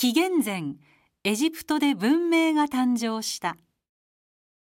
紀元前エジプトで文明が誕生した。